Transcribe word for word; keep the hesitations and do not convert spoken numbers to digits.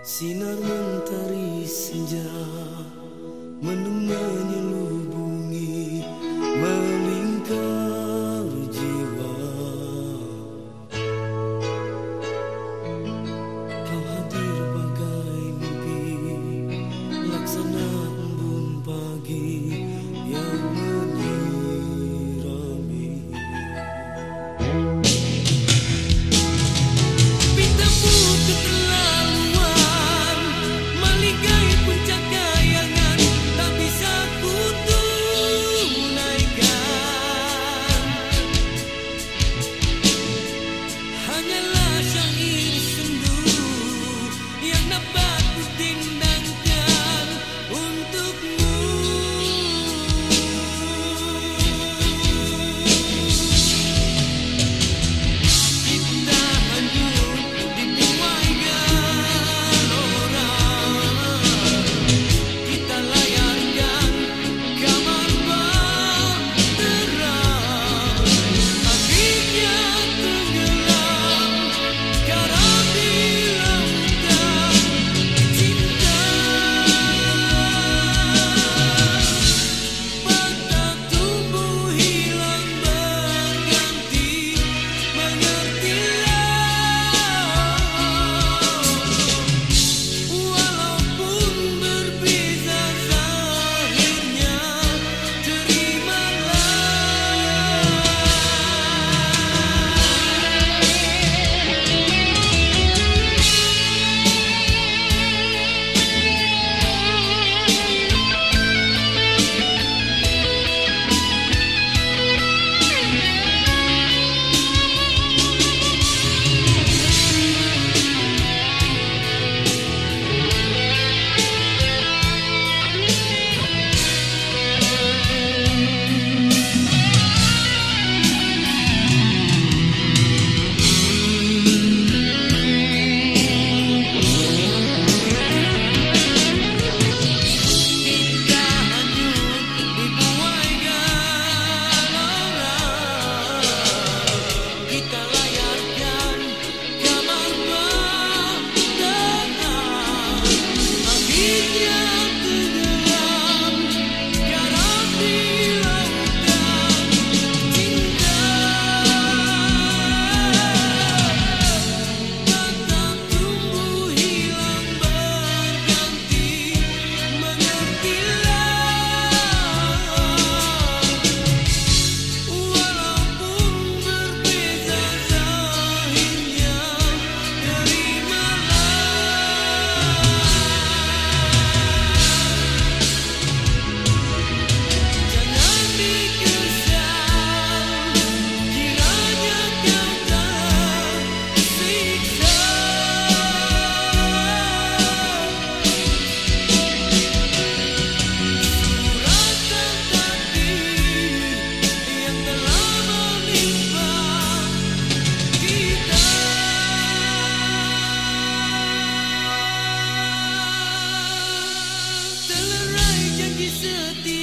Sinar mentari senja mendung menyelubungi melingkar jiwa. Kau hadir bagai mimpi laksana embun pagi yang menyirami. Bintangmu keterlaluan meligai puncak kayangan, tak bisa ku tunaikan. Hanyalah syair sendu yang dapat ku tindangkan untukmu. Kita hanyut dibuai gelora, kita layarkan kamar bahtera. Akhirnya tenggelam karam di lautan cinta. Patah tumbuh hilang berganti, mengertilah. Walaupun berbeza zahirnya, terimalah. Kita hanyut dibuai gelora, kita layarkan kamar bahtera. Akhirnya tenggelam karam di lautan cinta. Patah tumbuh hilang berganti, mengertilah. Walaupun berbeza zahirnya, terimalah. Jangan dikesal kiranya kau tersiksa. Suratan takdir yang telah menimpa kita. Telerai janji setia